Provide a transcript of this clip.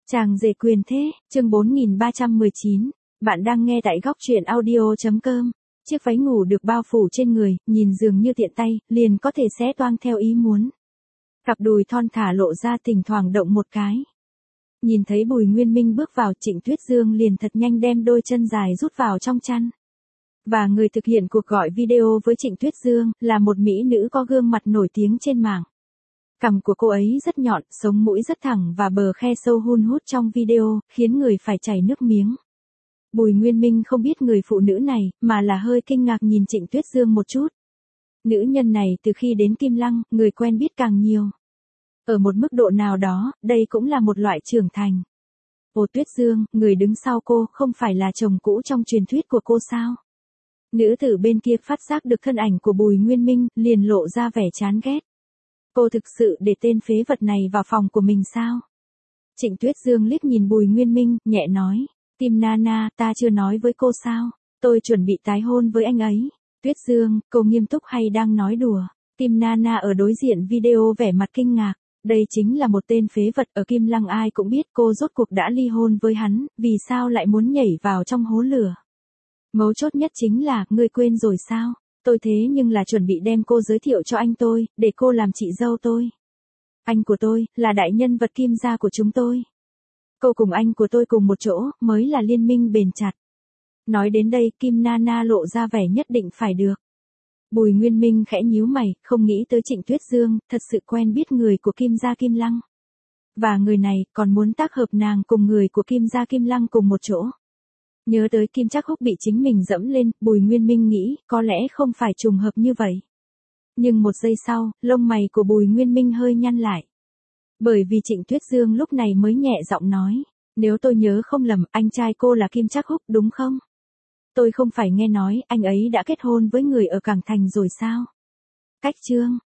Chàng rể quyền thế, chương 4319. Bạn đang nghe tại góc truyện audio.com. Chiếc váy ngủ được bao phủ trên người, nhìn dường như tiện tay, liền có thể xé toang theo ý muốn. Cặp đùi thon thả lộ ra thỉnh thoảng động một cái. Nhìn thấy Bùi Nguyên Minh bước vào, Trịnh Tuyết Dương liền thật nhanh đem đôi chân dài rút vào trong chăn. Và người thực hiện cuộc gọi video với Trịnh Tuyết Dương là một mỹ nữ có gương mặt nổi tiếng trên mạng. Cằm của cô ấy rất nhọn, sống mũi rất thẳng và bờ khe sâu hun hút trong video, khiến người phải chảy nước miếng. Bùi Nguyên Minh không biết người phụ nữ này, mà là hơi kinh ngạc nhìn Trịnh Tuyết Dương một chút. Nữ nhân này từ khi đến Kim Lăng, người quen biết càng nhiều. Ở một mức độ nào đó, đây cũng là một loại trưởng thành. Ồ Tuyết Dương, người đứng sau cô không phải là chồng cũ trong truyền thuyết của cô sao? Nữ tử bên kia phát giác được thân ảnh của Bùi Nguyên Minh, liền lộ ra vẻ chán ghét. Cô thực sự để tên phế vật này vào phòng của mình sao? Trịnh Tuyết Dương liếc nhìn Bùi Nguyên Minh, nhẹ nói. Tim Nana, ta chưa nói với cô sao? Tôi chuẩn bị tái hôn với anh ấy. Tuyết Dương, cô nghiêm túc hay đang nói đùa? Tim Nana ở đối diện video vẻ mặt kinh ngạc. Đây chính là một tên phế vật ở Kim Lăng, ai cũng biết cô rốt cuộc đã ly hôn với hắn, vì sao lại muốn nhảy vào trong hố lửa? Mấu chốt nhất chính là, ngươi quên rồi sao? Tôi thế nhưng là chuẩn bị đem cô giới thiệu cho anh tôi, để cô làm chị dâu tôi. Anh của tôi, là đại nhân vật Kim gia của chúng tôi. Cô cùng anh của tôi cùng một chỗ, mới là liên minh bền chặt. Nói đến đây, Kim Nana lộ ra vẻ nhất định phải được. Bùi Nguyên Minh khẽ nhíu mày, không nghĩ tới Trịnh Tuyết Dương, thật sự quen biết người của Kim gia Kim Lăng. Và người này, còn muốn tác hợp nàng cùng người của Kim gia Kim Lăng cùng một chỗ. Nhớ tới Kim Trác Húc bị chính mình dẫm lên, Bùi Nguyên Minh nghĩ, có lẽ không phải trùng hợp như vậy. Nhưng một giây sau, lông mày của Bùi Nguyên Minh hơi nhăn lại. Bởi vì Trịnh Tuyết Dương lúc này mới nhẹ giọng nói, nếu tôi nhớ không lầm, anh trai cô là Kim Trác Húc đúng không? Tôi không phải nghe nói, anh ấy đã kết hôn với người ở Cảng Thành rồi sao? Cách chương,